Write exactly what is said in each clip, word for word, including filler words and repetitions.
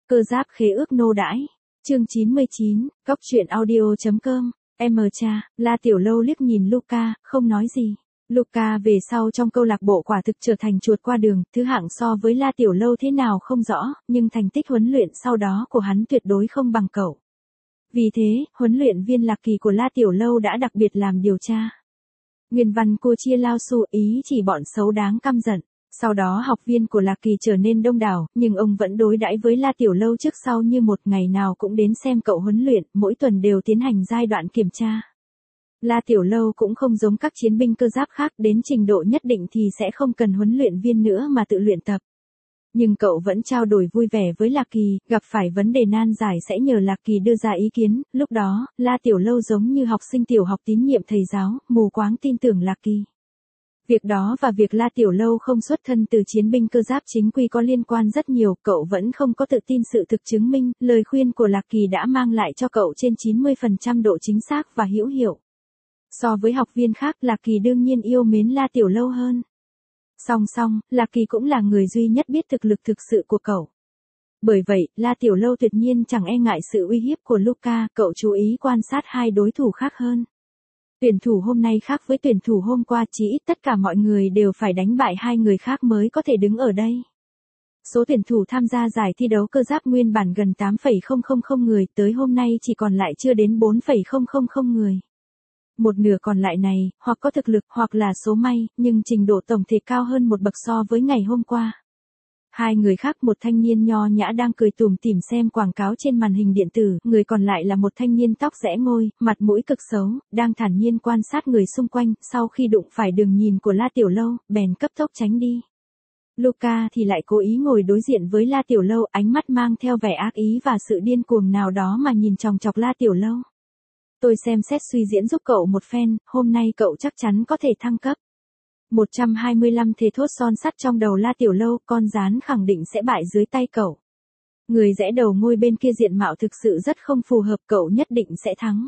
Cơ giáp khế ước nô đãi. Chương chín mươi chín, Cóc truyện audio.com. Em mờ cha, La Tiểu Lâu liếc nhìn Luca, không nói gì. Luca về sau trong câu lạc bộ quả thực trở thành chuột qua đường, thứ hạng so với La Tiểu Lâu thế nào không rõ, nhưng thành tích huấn luyện sau đó của hắn tuyệt đối không bằng cậu. Vì thế, huấn luyện viên Lạc Kỳ của La Tiểu Lâu đã đặc biệt làm điều tra. Nguyên văn cô chia lao su ý chỉ bọn xấu đáng căm giận. Sau đó học viên của Lạc Kỳ trở nên đông đảo, nhưng ông vẫn đối đãi với La Tiểu Lâu trước sau như một, ngày nào cũng đến xem cậu huấn luyện, mỗi tuần đều tiến hành giai đoạn kiểm tra. La Tiểu Lâu cũng không giống các chiến binh cơ giáp khác, đến trình độ nhất định thì sẽ không cần huấn luyện viên nữa mà tự luyện tập. Nhưng cậu vẫn trao đổi vui vẻ với Lạc Kỳ, gặp phải vấn đề nan giải sẽ nhờ Lạc Kỳ đưa ra ý kiến, lúc đó, La Tiểu Lâu giống như học sinh tiểu học tín nhiệm thầy giáo, mù quáng tin tưởng Lạc Kỳ. Việc đó và việc La Tiểu Lâu không xuất thân từ chiến binh cơ giáp chính quy có liên quan rất nhiều, cậu vẫn không có tự tin sự thực chứng minh, lời khuyên của Lạc Kỳ đã mang lại cho cậu trên chín mươi phần trăm độ chính xác và hữu hiệu. So với học viên khác, Lạc Kỳ đương nhiên yêu mến La Tiểu Lâu hơn. Song song, Lạc Kỳ cũng là người duy nhất biết thực lực thực sự của cậu. Bởi vậy, La Tiểu Lâu tuyệt nhiên chẳng e ngại sự uy hiếp của Luca, cậu chú ý quan sát hai đối thủ khác hơn. Tuyển thủ hôm nay khác với tuyển thủ hôm qua, chỉ ít tất cả mọi người đều phải đánh bại hai người khác mới có thể đứng ở đây. Số tuyển thủ tham gia giải thi đấu cơ giáp nguyên bản gần tám phẩy không không không người, tới hôm nay chỉ còn lại chưa đến bốn phẩy không không không người. Một nửa còn lại này, hoặc có thực lực hoặc là số may, nhưng trình độ tổng thể cao hơn một bậc so với ngày hôm qua. Hai người khác, một thanh niên nho nhã đang cười tủm tỉm xem quảng cáo trên màn hình điện tử, người còn lại là một thanh niên tóc rẽ ngôi, mặt mũi cực xấu, đang thản nhiên quan sát người xung quanh, sau khi đụng phải đường nhìn của La Tiểu Lâu, bèn cấp tốc tránh đi. Luca thì lại cố ý ngồi đối diện với La Tiểu Lâu, ánh mắt mang theo vẻ ác ý và sự điên cuồng nào đó mà nhìn chòng chọc La Tiểu Lâu. Tôi xem xét suy diễn giúp cậu một phen, hôm nay cậu chắc chắn có thể thăng cấp. một trăm hai mươi lăm thề thốt son sắt trong đầu La Tiểu Lâu, con rán khẳng định sẽ bại dưới tay cậu. Người rẽ đầu ngôi bên kia diện mạo thực sự rất không phù hợp, cậu nhất định sẽ thắng.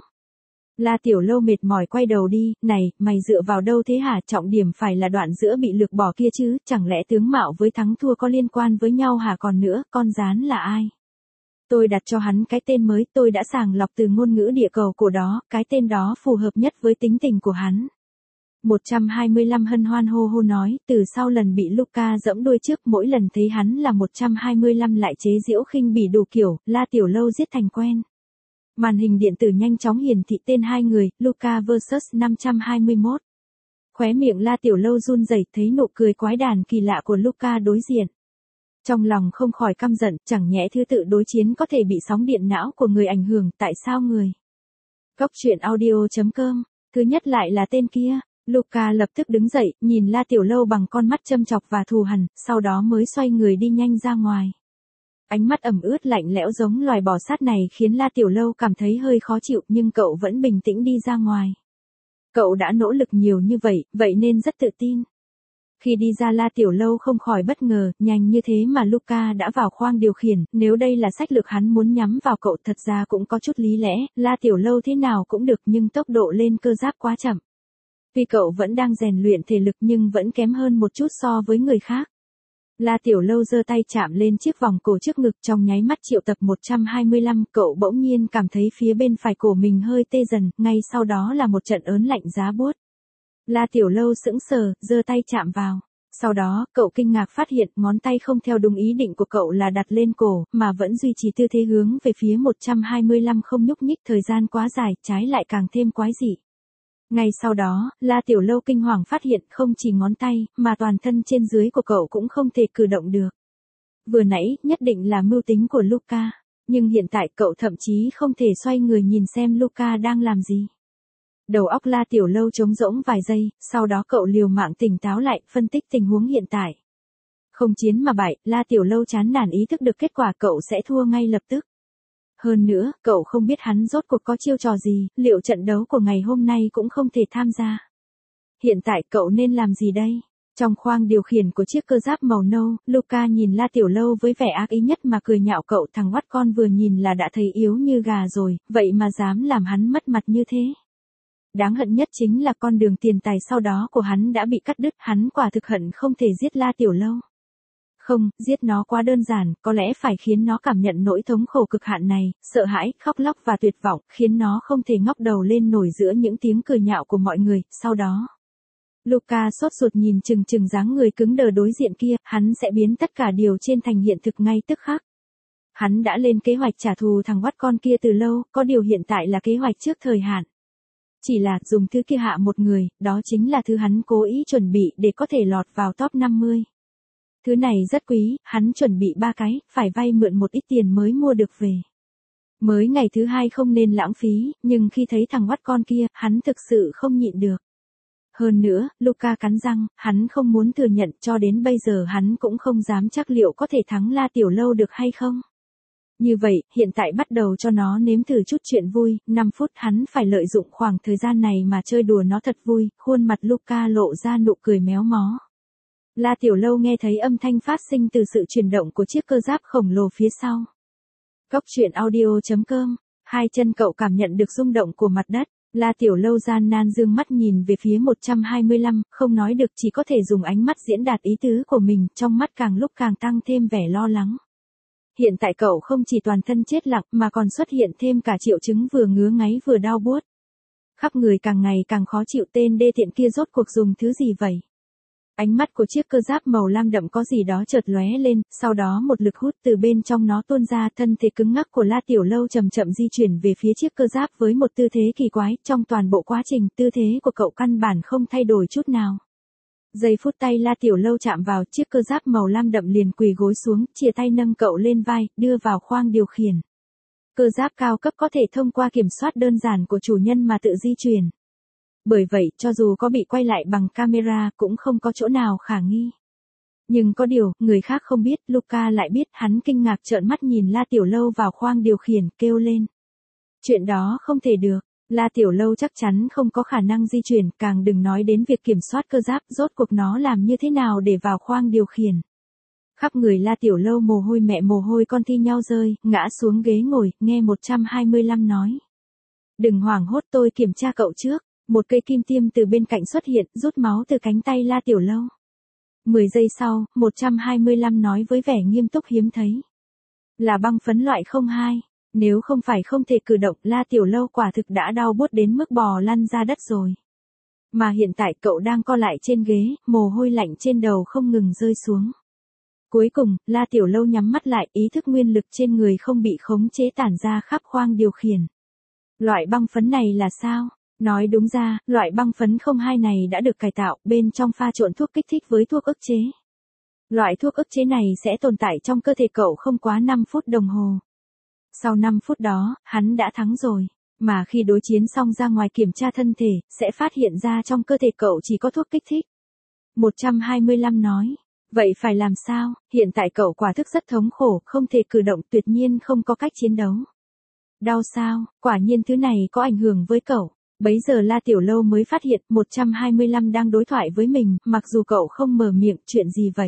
La Tiểu Lâu mệt mỏi quay đầu đi, này, mày dựa vào đâu thế hả, trọng điểm phải là đoạn giữa bị lược bỏ kia chứ, chẳng lẽ tướng mạo với thắng thua có liên quan với nhau hả, còn nữa, con rán là ai? Tôi đặt cho hắn cái tên mới, tôi đã sàng lọc từ ngôn ngữ địa cầu của đó, cái tên đó phù hợp nhất với tính tình của hắn. một trăm hai mươi lăm hân hoan hô hô nói, từ sau lần bị Luca giẫm đuôi trước, mỗi lần thấy hắn là một trăm hai mươi lăm lại chế giễu khinh bỉ đủ kiểu, La Tiểu Lâu giết thành quen. Màn hình điện tử nhanh chóng hiển thị tên hai người, Luca versus năm trăm hai mươi mốt. Khóe miệng La Tiểu Lâu run rẩy, thấy nụ cười quái đản kỳ lạ của Luca đối diện. Trong lòng không khỏi căm giận, chẳng nhẽ thứ tự đối chiến có thể bị sóng điện não của người ảnh hưởng, tại sao người? Cóc truyện audio.com, thứ nhất lại là tên kia. Luca lập tức đứng dậy, nhìn La Tiểu Lâu bằng con mắt châm chọc và thù hằn, sau đó mới xoay người đi nhanh ra ngoài. Ánh mắt ẩm ướt lạnh lẽo giống loài bò sát này khiến La Tiểu Lâu cảm thấy hơi khó chịu, nhưng cậu vẫn bình tĩnh đi ra ngoài. Cậu đã nỗ lực nhiều như vậy, vậy nên rất tự tin. Khi đi ra, La Tiểu Lâu không khỏi bất ngờ, nhanh như thế mà Luca đã vào khoang điều khiển, nếu đây là sách lược hắn muốn nhắm vào cậu thật ra cũng có chút lý lẽ, La Tiểu Lâu thế nào cũng được nhưng tốc độ lên cơ giáp quá chậm. Tuy cậu vẫn đang rèn luyện thể lực nhưng vẫn kém hơn một chút so với người khác. La Tiểu Lâu giơ tay chạm lên chiếc vòng cổ trước ngực, trong nháy mắt triệu tập một trăm hai mươi lăm, cậu bỗng nhiên cảm thấy phía bên phải cổ mình hơi tê dần, ngay sau đó là một trận ớn lạnh giá buốt. La Tiểu Lâu sững sờ, giơ tay chạm vào. Sau đó, cậu kinh ngạc phát hiện ngón tay không theo đúng ý định của cậu là đặt lên cổ, mà vẫn duy trì tư thế hướng về phía một trăm hai mươi lăm không nhúc nhích thời gian quá dài, trái lại càng thêm quái dị. Ngay sau đó, La Tiểu Lâu kinh hoàng phát hiện không chỉ ngón tay, mà toàn thân trên dưới của cậu cũng không thể cử động được. Vừa nãy, nhất định là mưu tính của Luca, nhưng hiện tại cậu thậm chí không thể xoay người nhìn xem Luca đang làm gì. Đầu óc La Tiểu Lâu trống rỗng vài giây, sau đó cậu liều mạng tỉnh táo lại, phân tích tình huống hiện tại. Không chiến mà bại, La Tiểu Lâu chán nản ý thức được kết quả cậu sẽ thua ngay lập tức. Hơn nữa, cậu không biết hắn rốt cuộc có chiêu trò gì, liệu trận đấu của ngày hôm nay cũng không thể tham gia. Hiện tại cậu nên làm gì đây? Trong khoang điều khiển của chiếc cơ giáp màu nâu, Luca nhìn La Tiểu Lâu với vẻ ác ý nhất mà cười nhạo cậu, thằng oắt con vừa nhìn là đã thấy yếu như gà rồi, vậy mà dám làm hắn mất mặt như thế. Đáng hận nhất chính là con đường tiền tài sau đó của hắn đã bị cắt đứt, hắn quả thực hận không thể giết La Tiểu Lâu. Không, giết nó quá đơn giản, có lẽ phải khiến nó cảm nhận nỗi thống khổ cực hạn này, sợ hãi, khóc lóc và tuyệt vọng, khiến nó không thể ngóc đầu lên nổi giữa những tiếng cười nhạo của mọi người, sau đó. Luca sốt ruột nhìn chừng chừng dáng người cứng đờ đối diện kia, hắn sẽ biến tất cả điều trên thành hiện thực ngay tức khắc. Hắn đã lên kế hoạch trả thù thằng oắt con kia từ lâu, có điều hiện tại là kế hoạch trước thời hạn. Chỉ là dùng thứ kia hạ một người, đó chính là thứ hắn cố ý chuẩn bị để có thể lọt vào top năm mươi. Thứ này rất quý, hắn chuẩn bị ba cái, phải vay mượn một ít tiền mới mua được về. Mới ngày thứ hai không nên lãng phí, nhưng khi thấy thằng oắt con kia, hắn thực sự không nhịn được. Hơn nữa, Luca cắn răng, hắn không muốn thừa nhận, cho đến bây giờ hắn cũng không dám chắc liệu có thể thắng La Tiểu Lâu được hay không. Như vậy, hiện tại bắt đầu cho nó nếm thử chút chuyện vui, năm phút hắn phải lợi dụng khoảng thời gian này mà chơi đùa nó thật vui, khuôn mặt Luca lộ ra nụ cười méo mó. La Tiểu Lâu nghe thấy âm thanh phát sinh từ sự chuyển động của chiếc cơ giáp khổng lồ phía sau. Cốc truyện audio chấm com, hai chân cậu cảm nhận được rung động của mặt đất. La Tiểu Lâu gian nan dương mắt nhìn về phía một trăm hai mươi lăm, không nói được chỉ có thể dùng ánh mắt diễn đạt ý tứ của mình, trong mắt càng lúc càng tăng thêm vẻ lo lắng. Hiện tại cậu không chỉ toàn thân chết lặng mà còn xuất hiện thêm cả triệu chứng vừa ngứa ngáy vừa đau buốt. Khắp người càng ngày càng khó chịu, tên đê tiện kia rốt cuộc dùng thứ gì vậy? Ánh mắt của chiếc cơ giáp màu lam đậm có gì đó chợt lóe lên, sau đó một lực hút từ bên trong nó tuôn ra, thân thể cứng ngắc của La Tiểu Lâu chậm chậm di chuyển về phía chiếc cơ giáp với một tư thế kỳ quái, trong toàn bộ quá trình, tư thế của cậu căn bản không thay đổi chút nào. Giây phút tay La Tiểu Lâu chạm vào, chiếc cơ giáp màu lam đậm liền quỳ gối xuống, chia tay nâng cậu lên vai, đưa vào khoang điều khiển. Cơ giáp cao cấp có thể thông qua kiểm soát đơn giản của chủ nhân mà tự di chuyển. Bởi vậy, cho dù có bị quay lại bằng camera cũng không có chỗ nào khả nghi. Nhưng có điều, người khác không biết, Luca lại biết, hắn kinh ngạc trợn mắt nhìn La Tiểu Lâu vào khoang điều khiển, kêu lên. Chuyện đó không thể được, La Tiểu Lâu chắc chắn không có khả năng di chuyển, càng đừng nói đến việc kiểm soát cơ giáp, rốt cuộc nó làm như thế nào để vào khoang điều khiển. Khắp người La Tiểu Lâu mồ hôi mẹ mồ hôi con thi nhau rơi, ngã xuống ghế ngồi, nghe một trăm hai mươi lăm nói. Đừng hoảng hốt, tôi kiểm tra cậu trước. Một cây kim tiêm từ bên cạnh xuất hiện, rút máu từ cánh tay La Tiểu Lâu. Mười giây sau, một trăm hai mươi lăm nói với vẻ nghiêm túc hiếm thấy. Là băng phấn loại không hai, nếu không phải không thể cử động, La Tiểu Lâu quả thực đã đau buốt đến mức bò lăn ra đất rồi. Mà hiện tại cậu đang co lại trên ghế, mồ hôi lạnh trên đầu không ngừng rơi xuống. Cuối cùng, La Tiểu Lâu nhắm mắt lại, ý thức nguyên lực trên người không bị khống chế tản ra khắp khoang điều khiển. Loại băng phấn này là sao? Nói đúng ra, loại băng phấn không hai này đã được cải tạo, bên trong pha trộn thuốc kích thích với thuốc ức chế. Loại thuốc ức chế này sẽ tồn tại trong cơ thể cậu không quá năm phút đồng hồ. Sau năm phút đó, hắn đã thắng rồi. Mà khi đối chiến xong ra ngoài kiểm tra thân thể, sẽ phát hiện ra trong cơ thể cậu chỉ có thuốc kích thích. một trăm hai mươi lăm nói. Vậy phải làm sao? Hiện tại cậu quả thức rất thống khổ, không thể cử động, tuyệt nhiên không có cách chiến đấu. Đau sao? Quả nhiên thứ này có ảnh hưởng với cậu. Bấy giờ La Tiểu Lâu mới phát hiện một trăm hai mươi lăm đang đối thoại với mình, mặc dù cậu không mở miệng, chuyện gì vậy?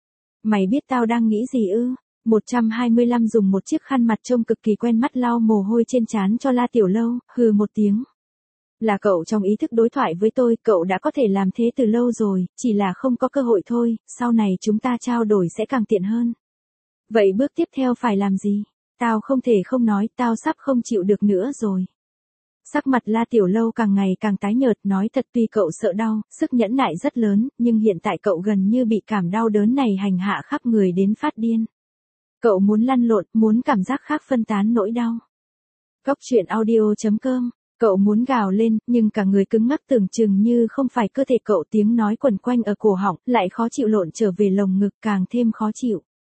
Mày biết tao đang nghĩ gì ư? một trăm hai mươi lăm dùng một chiếc khăn mặt trông cực kỳ quen mắt lau mồ hôi trên trán cho La Tiểu Lâu, hừ một tiếng. Là cậu trong ý thức đối thoại với tôi, cậu đã có thể làm thế từ lâu rồi, chỉ là không có cơ hội thôi, sau này chúng ta trao đổi sẽ càng tiện hơn. Vậy bước tiếp theo phải làm gì? Tao không thể không nói, tao sắp không chịu được nữa rồi. Sắc mặt La Tiểu Lâu càng ngày càng tái nhợt, nói thật tuy cậu sợ đau, sức nhẫn nại rất lớn, nhưng hiện tại cậu gần như bị cảm đau đớn này hành hạ khắp người đến phát điên. Cậu muốn lăn lộn, muốn cảm giác khác phân tán nỗi đau. Cốc truyện audio chấm com, cậu muốn gào lên, nhưng cả người cứng ngắc tưởng chừng như không phải cơ thể cậu, tiếng nói quẩn quanh ở cổ họng, lại khó chịu lộn trở về lồng ngực càng thêm khó chịu.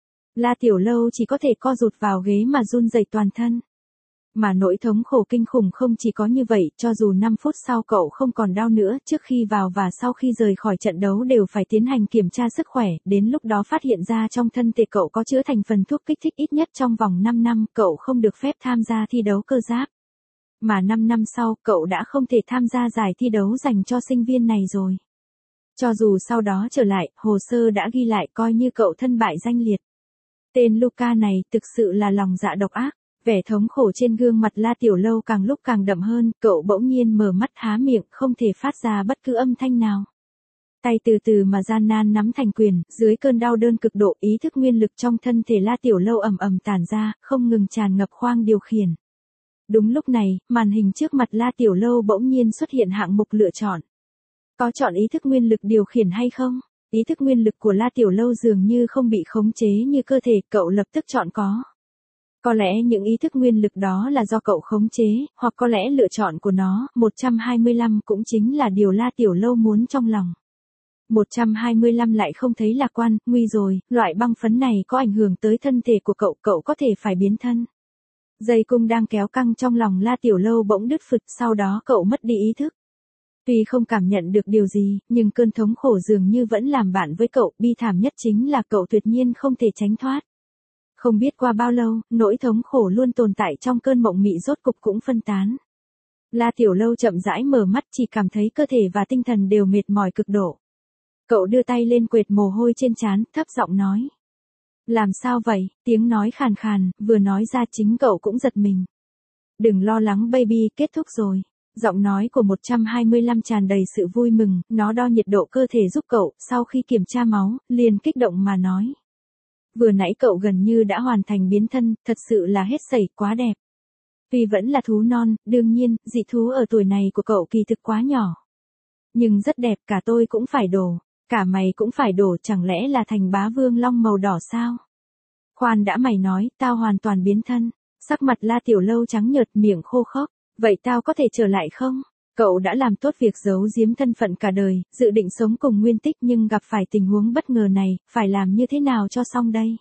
La Tiểu Lâu chỉ có thể co rụt vào ghế mà run rẩy toàn thân. Mà nỗi thống khổ kinh khủng không chỉ có như vậy, cho dù năm phút sau cậu không còn đau nữa, trước khi vào và sau khi rời khỏi trận đấu đều phải tiến hành kiểm tra sức khỏe, đến lúc đó phát hiện ra trong thân thể cậu có chứa thành phần thuốc kích thích ít nhất trong vòng năm năm, cậu không được phép tham gia thi đấu cơ giáp. Mà năm năm sau, cậu đã không thể tham gia giải thi đấu dành cho sinh viên này rồi. Cho dù sau đó trở lại, hồ sơ đã ghi lại coi như cậu thân bại danh liệt. Tên Luca này thực sự là lòng dạ độc ác. Vẻ thống khổ trên gương mặt La Tiểu Lâu càng lúc càng đậm hơn, cậu bỗng nhiên mở mắt há miệng, không thể phát ra bất cứ âm thanh nào. Tay từ từ mà gian nan nắm thành quyền, dưới cơn đau đớn cực độ, ý thức nguyên lực trong thân thể La Tiểu Lâu ầm ầm tản ra, không ngừng tràn ngập khoang điều khiển. Đúng lúc này, màn hình trước mặt La Tiểu Lâu bỗng nhiên xuất hiện hạng mục lựa chọn. Có chọn ý thức nguyên lực điều khiển hay không? Ý thức nguyên lực của La Tiểu Lâu dường như không bị khống chế như cơ thể, cậu lập tức chọn có. Có lẽ những ý thức nguyên lực đó là do cậu khống chế, hoặc có lẽ lựa chọn của nó, một trăm hai mươi lăm cũng chính là điều La Tiểu Lâu muốn trong lòng. một trăm hai mươi lăm lại không thấy lạc quan, nguy rồi, loại băng phấn này có ảnh hưởng tới thân thể của cậu, cậu có thể phải biến thân. Dây cung đang kéo căng trong lòng La Tiểu Lâu bỗng đứt phực, sau đó cậu mất đi ý thức. Tuy không cảm nhận được điều gì, nhưng cơn thống khổ dường như vẫn làm bạn với cậu, bi thảm nhất chính là cậu tuyệt nhiên không thể tránh thoát. Không biết qua bao lâu, nỗi thống khổ luôn tồn tại trong cơn mộng mị rốt cục cũng phân tán. La Tiểu Lâu chậm rãi mở mắt, chỉ cảm thấy cơ thể và tinh thần đều mệt mỏi cực độ. Cậu đưa tay lên quệt mồ hôi trên trán, thấp giọng nói. Làm sao vậy? Tiếng nói khàn khàn, vừa nói ra chính cậu cũng giật mình. Đừng lo lắng baby, kết thúc rồi. Giọng nói của một trăm hai mươi lăm tràn đầy sự vui mừng, nó đo nhiệt độ cơ thể giúp cậu, sau khi kiểm tra máu, liền kích động mà nói. Vừa nãy cậu gần như đã hoàn thành biến thân, thật sự là hết sảy, quá đẹp. Tuy vẫn là thú non, đương nhiên, dị thú ở tuổi này của cậu kỳ thực quá nhỏ. Nhưng rất đẹp, cả tôi cũng phải đổ, cả mày cũng phải đổ, chẳng lẽ là thành bá vương long màu đỏ sao? Khoan đã, mày nói, tao hoàn toàn biến thân. Sắc mặt La Tiểu Lâu trắng nhợt, miệng khô khốc. Vậy tao có thể trở lại không? Cậu đã làm tốt việc giấu giếm thân phận cả đời, dự định sống cùng Nguyên Tích nhưng gặp phải tình huống bất ngờ này, phải làm như thế nào cho xong đây?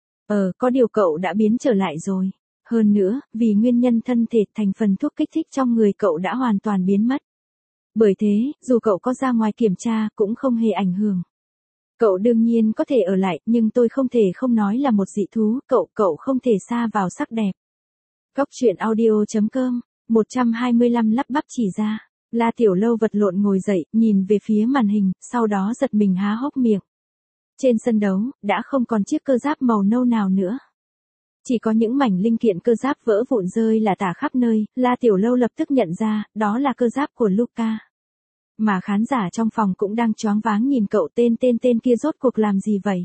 Ờ, có điều cậu đã biến trở lại rồi. Hơn nữa, vì nguyên nhân thân thể, thành phần thuốc kích thích trong người cậu đã hoàn toàn biến mất. Bởi thế, dù cậu có ra ngoài kiểm tra, cũng không hề ảnh hưởng. Cậu đương nhiên có thể ở lại, nhưng tôi không thể không nói là một dị thú, cậu, cậu không thể sa vào sắc đẹp. Cóc truyện audio chấm com một trăm hai mươi lăm lắp bắp chỉ ra. La Tiểu Lâu vật lộn ngồi dậy, nhìn về phía màn hình, sau đó giật mình há hốc miệng. Trên sân đấu, đã không còn chiếc cơ giáp màu nâu nào nữa. Chỉ có những mảnh linh kiện cơ giáp vỡ vụn rơi là tả khắp nơi, La Tiểu Lâu lập tức nhận ra, đó là cơ giáp của Luca. Mà khán giả trong phòng cũng đang choáng váng nhìn cậu, tên tên tên kia rốt cuộc làm gì vậy?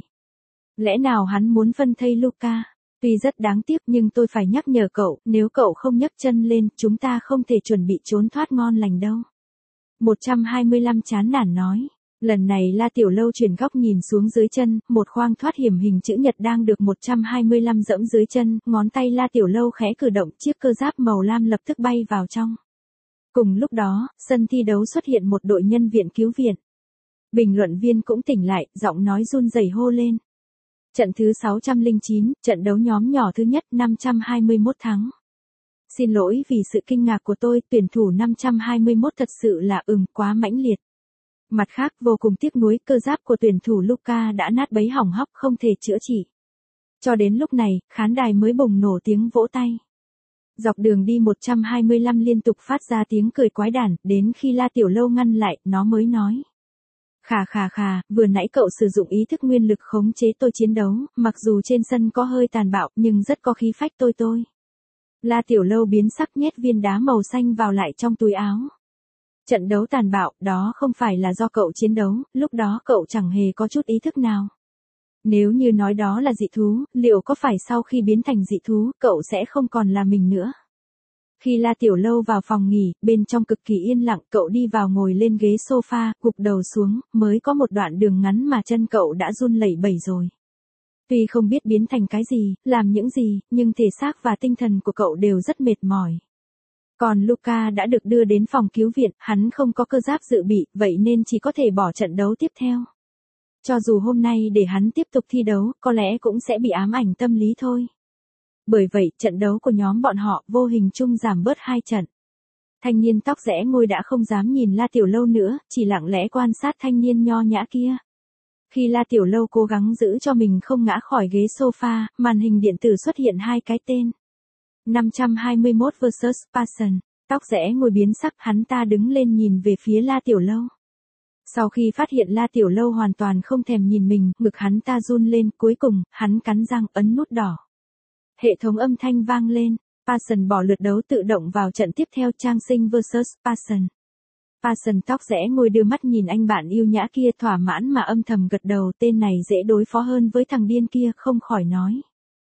Lẽ nào hắn muốn phân thây Luca? Tuy rất đáng tiếc nhưng tôi phải nhắc nhở cậu, nếu cậu không nhấc chân lên, chúng ta không thể chuẩn bị trốn thoát ngon lành đâu. một trăm hai mươi lăm chán nản nói. Lần này La Tiểu Lâu chuyển góc nhìn xuống dưới chân, một khoang thoát hiểm hình chữ nhật đang được một trăm hai mươi lăm dẫm dưới chân, ngón tay La Tiểu Lâu khẽ cử động, chiếc cơ giáp màu lam lập tức bay vào trong. Cùng lúc đó, sân thi đấu xuất hiện một đội nhân viên cứu viện. Bình luận viên cũng tỉnh lại, giọng nói run rẩy hô lên. Trận thứ sáu trăm lẻ chín, trận đấu nhóm nhỏ thứ nhất, năm trăm hai mươi mốt thắng. Xin lỗi vì sự kinh ngạc của tôi, tuyển thủ năm trăm hai mươi mốt thật sự là ừm quá mãnh liệt. Mặt khác, vô cùng tiếc nuối, cơ giáp của tuyển thủ Luca đã nát bấy hỏng hóc, không thể chữa trị. Cho đến lúc này, khán đài mới bùng nổ tiếng vỗ tay. Dọc đường đi một trăm hai mươi lăm liên tục phát ra tiếng cười quái đản, đến khi La Tiểu Lâu ngăn lại, nó mới nói. Khà khà khà, vừa nãy cậu sử dụng ý thức nguyên lực khống chế tôi chiến đấu, mặc dù trên sân có hơi tàn bạo, nhưng rất có khí phách tôi tôi. La Tiểu Lâu biến sắc, nhét viên đá màu xanh vào lại trong túi áo. Trận đấu tàn bạo, đó không phải là do cậu chiến đấu, lúc đó cậu chẳng hề có chút ý thức nào. Nếu như nói đó là dị thú, liệu có phải sau khi biến thành dị thú, cậu sẽ không còn là mình nữa? Khi La Tiểu Lâu vào phòng nghỉ, bên trong cực kỳ yên lặng, cậu đi vào ngồi lên ghế sofa, gục đầu xuống, mới có một đoạn đường ngắn mà chân cậu đã run lẩy bẩy rồi. Tuy không biết biến thành cái gì, làm những gì, nhưng thể xác và tinh thần của cậu đều rất mệt mỏi. Còn Luca đã được đưa đến phòng cứu viện, hắn không có cơ giáp dự bị, vậy nên chỉ có thể bỏ trận đấu tiếp theo. Cho dù hôm nay để hắn tiếp tục thi đấu, có lẽ cũng sẽ bị ám ảnh tâm lý thôi. Bởi vậy, trận đấu của nhóm bọn họ vô hình chung giảm bớt hai trận. Thanh niên tóc rẽ ngôi đã không dám nhìn La Tiểu Lâu nữa, chỉ lặng lẽ quan sát thanh niên nho nhã kia. Khi La Tiểu Lâu cố gắng giữ cho mình không ngã khỏi ghế sofa, màn hình điện tử xuất hiện hai cái tên. năm trăm hai mươi mốt versus Passion. Tóc rẽ ngồi biến sắc, hắn ta đứng lên nhìn về phía La Tiểu Lâu. Sau khi phát hiện La Tiểu Lâu hoàn toàn không thèm nhìn mình, ngực hắn ta run lên, cuối cùng, hắn cắn răng ấn nút đỏ. Hệ thống âm thanh vang lên, Passion bỏ lượt đấu tự động vào trận tiếp theo, Trang Sinh versus Passion. Parson tóc rẽ ngồi đưa mắt nhìn anh bạn yêu nhã kia thỏa mãn mà âm thầm gật đầu, tên này dễ đối phó hơn với thằng điên kia, không khỏi nói.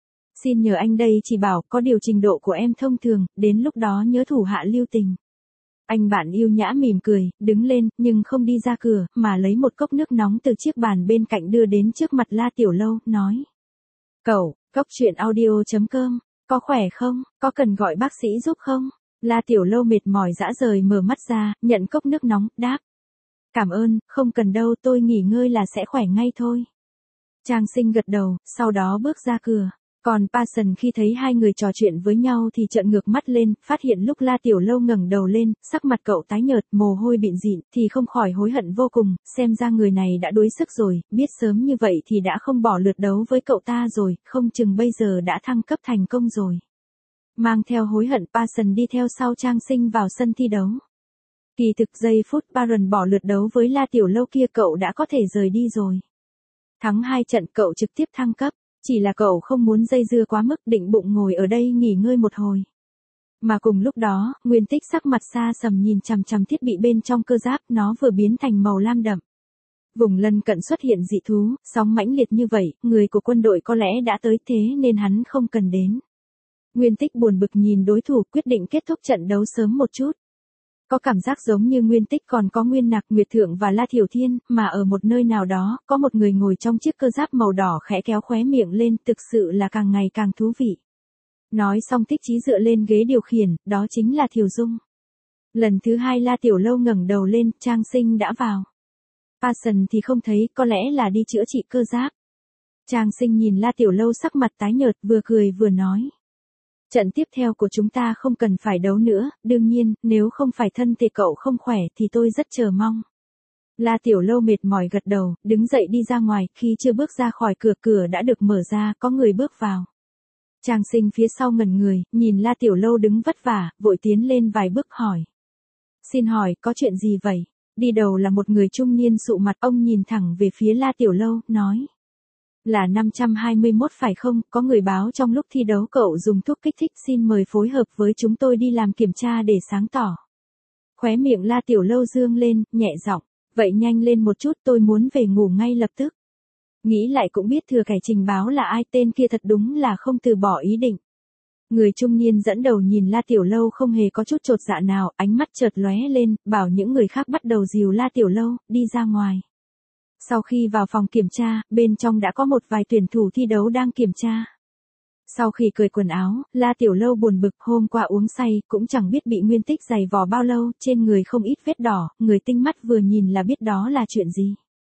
Xin nhờ anh đây chỉ bảo, có điều trình độ của em thông thường, đến lúc đó nhớ thủ hạ lưu tình. Anh bạn yêu nhã mỉm cười, đứng lên, nhưng không đi ra cửa, mà lấy một cốc nước nóng từ chiếc bàn bên cạnh đưa đến trước mặt La Tiểu Lâu, nói. Cậu, cốc truyện audio chấm com, có khỏe không, có cần gọi bác sĩ giúp không? La Tiểu Lâu mệt mỏi dã rời mở mắt ra, nhận cốc nước nóng, đáp. Cảm ơn, không cần đâu, tôi nghỉ ngơi là sẽ khỏe ngay thôi. Trang Sinh gật đầu, sau đó bước ra cửa. Còn Parson khi thấy hai người trò chuyện với nhau thì trợn ngược mắt lên, phát hiện lúc La Tiểu Lâu ngẩng đầu lên, sắc mặt cậu tái nhợt, mồ hôi bịn dịn, thì không khỏi hối hận vô cùng, xem ra người này đã đuối sức rồi, biết sớm như vậy thì đã không bỏ lượt đấu với cậu ta rồi, không chừng bây giờ đã thăng cấp thành công rồi. Mang theo hối hận, Parson đi theo sau Trang Sinh vào sân thi đấu. Kỳ thực giây phút Baron bỏ lượt đấu với La Tiểu Lâu kia cậu đã có thể rời đi rồi. Thắng hai trận cậu trực tiếp thăng cấp. Chỉ là cậu không muốn dây dưa quá mức, định bụng ngồi ở đây nghỉ ngơi một hồi. Mà cùng lúc đó, Nguyên Tích sắc mặt xa sầm nhìn chằm chằm thiết bị bên trong cơ giáp, nó vừa biến thành màu lam đậm. Vùng lân cận xuất hiện dị thú, sóng mãnh liệt như vậy, người của quân đội có lẽ đã tới thế nên hắn không cần đến. Nguyên Tích buồn bực nhìn đối thủ, quyết định kết thúc trận đấu sớm một chút. Có cảm giác giống như Nguyên Tích còn có Nguyên Nặc, Nguyệt Thượng và La Thiểu Thiên, mà ở một nơi nào đó, có một người ngồi trong chiếc cơ giáp màu đỏ khẽ kéo khóe miệng lên, thực sự là càng ngày càng thú vị. Nói xong Tích Chí dựa lên ghế điều khiển, đó chính là Thiều Dung. Lần thứ hai La Tiểu Lâu ngẩng đầu lên, Trang Sinh đã vào. Parson thì không thấy, có lẽ là đi chữa trị cơ giáp. Trang Sinh nhìn La Tiểu Lâu sắc mặt tái nhợt, vừa cười vừa nói. Trận tiếp theo của chúng ta không cần phải đấu nữa, đương nhiên, nếu không phải thân thể cậu không khỏe thì tôi rất chờ mong. La Tiểu Lâu mệt mỏi gật đầu, đứng dậy đi ra ngoài, khi chưa bước ra khỏi cửa, cửa đã được mở ra, có người bước vào. Trang Sinh phía sau ngẩn người, nhìn La Tiểu Lâu đứng vất vả, vội tiến lên vài bước hỏi. Xin hỏi, có chuyện gì vậy? Đi đầu là một người trung niên sụ mặt, ông nhìn thẳng về phía La Tiểu Lâu, nói. Là năm trăm hai mươi mốt phải không, có người báo trong lúc thi đấu cậu dùng thuốc kích thích, xin mời phối hợp với chúng tôi đi làm kiểm tra để sáng tỏ. Khóe miệng La Tiểu Lâu dương lên, nhẹ giọng, vậy nhanh lên một chút, tôi muốn về ngủ ngay lập tức. Nghĩ lại cũng biết thừa kẻ trình báo là ai, tên kia thật đúng là không từ bỏ ý định. Người trung niên dẫn đầu nhìn La Tiểu Lâu không hề có chút chột dạ nào, ánh mắt chợt lóe lên, bảo những người khác bắt đầu dìu La Tiểu Lâu, đi ra ngoài. Sau khi vào phòng kiểm tra, bên trong đã có một vài tuyển thủ thi đấu đang kiểm tra. Sau khi cởi quần áo, La Tiểu Lâu buồn bực, hôm qua uống say, cũng chẳng biết bị Nguyên Tích giày vò bao lâu, trên người không ít vết đỏ, người tinh mắt vừa nhìn là biết đó là chuyện gì.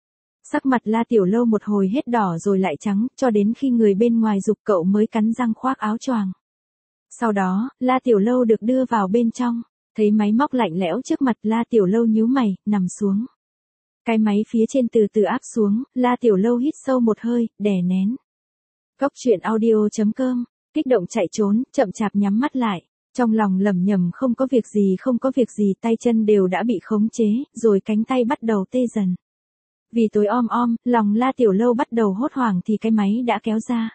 Sắc mặt La Tiểu Lâu một hồi hết đỏ rồi lại trắng, cho đến khi người bên ngoài giục cậu mới cắn răng khoác áo choàng. Sau đó, La Tiểu Lâu được đưa vào bên trong, thấy máy móc lạnh lẽo trước mặt, La Tiểu Lâu nhíu mày, nằm xuống. Cái máy phía trên từ từ áp xuống, La Tiểu Lâu hít sâu một hơi, đè nén. Cốc truyện audio chấm com, kích động chạy trốn, chậm chạp nhắm mắt lại. Trong lòng lẩm nhẩm không có việc gì không có việc gì, tay chân đều đã bị khống chế, rồi cánh tay bắt đầu tê dần. Vì tối om om, lòng La Tiểu Lâu bắt đầu hốt hoảng thì cái máy đã kéo ra.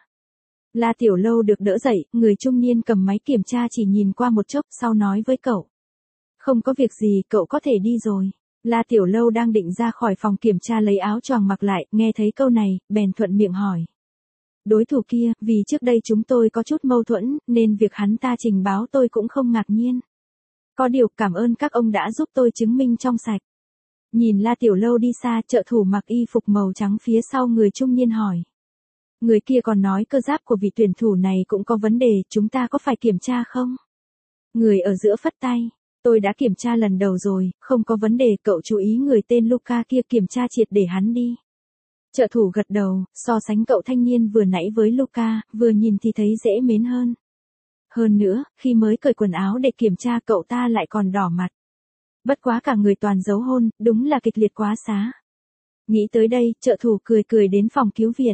La Tiểu Lâu được đỡ dậy, người trung niên cầm máy kiểm tra chỉ nhìn qua một chốc, sau nói với cậu. Không có việc gì, cậu có thể đi rồi. La Tiểu Lâu đang định ra khỏi phòng kiểm tra lấy áo choàng mặc lại, nghe thấy câu này, bèn thuận miệng hỏi. Đối thủ kia, vì trước đây chúng tôi có chút mâu thuẫn, nên việc hắn ta trình báo tôi cũng không ngạc nhiên. Có điều, cảm ơn các ông đã giúp tôi chứng minh trong sạch. Nhìn La Tiểu Lâu đi xa, trợ thủ mặc y phục màu trắng phía sau người trung niên hỏi. Người kia còn nói cơ giáp của vị tuyển thủ này cũng có vấn đề, chúng ta có phải kiểm tra không? Người ở giữa phất tay. Tôi đã kiểm tra lần đầu rồi, không có vấn đề, cậu chú ý người tên Luca kia kiểm tra triệt để hắn đi. Trợ thủ gật đầu, so sánh cậu thanh niên vừa nãy với Luca, vừa nhìn thì thấy dễ mến hơn. Hơn nữa, khi mới cởi quần áo để kiểm tra cậu ta lại còn đỏ mặt. Bất quá cả người toàn dấu hôn, đúng là kịch liệt quá xá. Nghĩ tới đây, trợ thủ cười cười đến phòng cứu viện.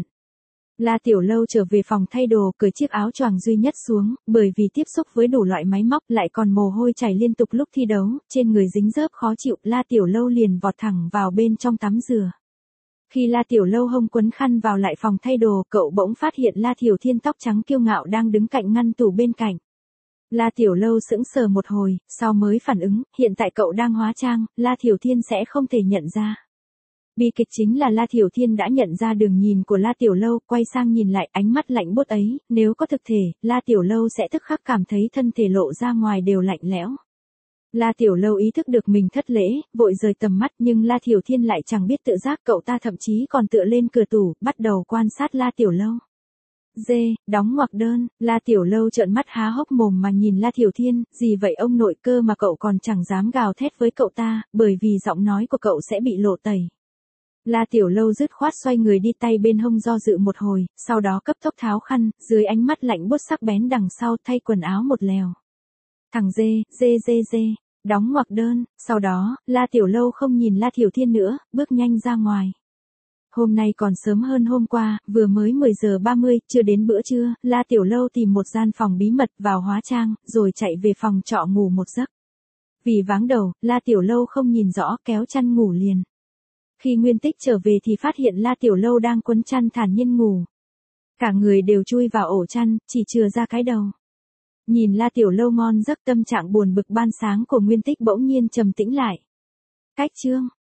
La Tiểu Lâu trở về phòng thay đồ, cởi chiếc áo choàng duy nhất xuống, bởi vì tiếp xúc với đủ loại máy móc lại còn mồ hôi chảy liên tục lúc thi đấu, trên người dính rớp khó chịu, La Tiểu Lâu liền vọt thẳng vào bên trong tắm rửa. Khi La Tiểu Lâu hông quấn khăn vào lại phòng thay đồ, cậu bỗng phát hiện La Thiểu Thiên tóc trắng kiêu ngạo đang đứng cạnh ngăn tủ bên cạnh. La Tiểu Lâu sững sờ một hồi, sau mới phản ứng, hiện tại cậu đang hóa trang, La Thiểu Thiên sẽ không thể nhận ra. Bi kịch chính là La Thiểu Thiên đã nhận ra đường nhìn của La Tiểu Lâu, quay sang nhìn lại ánh mắt lạnh buốt ấy, nếu có thực thể, La Tiểu Lâu sẽ tức khắc cảm thấy thân thể lộ ra ngoài đều lạnh lẽo. La Tiểu Lâu ý thức được mình thất lễ, vội rời tầm mắt nhưng La Thiểu Thiên lại chẳng biết tự giác, cậu ta thậm chí còn tựa lên cửa tủ, bắt đầu quan sát La Tiểu Lâu. Dê, đóng ngoặc đơn, La Tiểu Lâu trợn mắt há hốc mồm mà nhìn La Thiểu Thiên, gì vậy ông nội, cơ mà cậu còn chẳng dám gào thét với cậu ta, bởi vì giọng nói của cậu sẽ bị lộ tẩy. La Tiểu Lâu dứt khoát xoay người đi, tay bên hông do dự một hồi, sau đó cấp tốc tháo khăn, dưới ánh mắt lạnh buốt sắc bén đằng sau thay quần áo một lèo. Thằng dê, dê dê dê, đóng ngoặc đơn, sau đó, La Tiểu Lâu không nhìn La Thiểu Thiên nữa, bước nhanh ra ngoài. Hôm nay còn sớm hơn hôm qua, vừa mới mười giờ ba mươi, chưa đến bữa trưa, La Tiểu Lâu tìm một gian phòng bí mật vào hóa trang, rồi chạy về phòng trọ ngủ một giấc. Vì váng đầu, La Tiểu Lâu không nhìn rõ, kéo chăn ngủ liền. Khi Nguyên Tích trở về thì phát hiện La Tiểu Lâu đang quấn chăn thản nhiên ngủ. Cả người đều chui vào ổ chăn, chỉ chừa ra cái đầu. Nhìn La Tiểu Lâu ngon giấc, tâm trạng buồn bực ban sáng của Nguyên Tích bỗng nhiên trầm tĩnh lại. Cách chương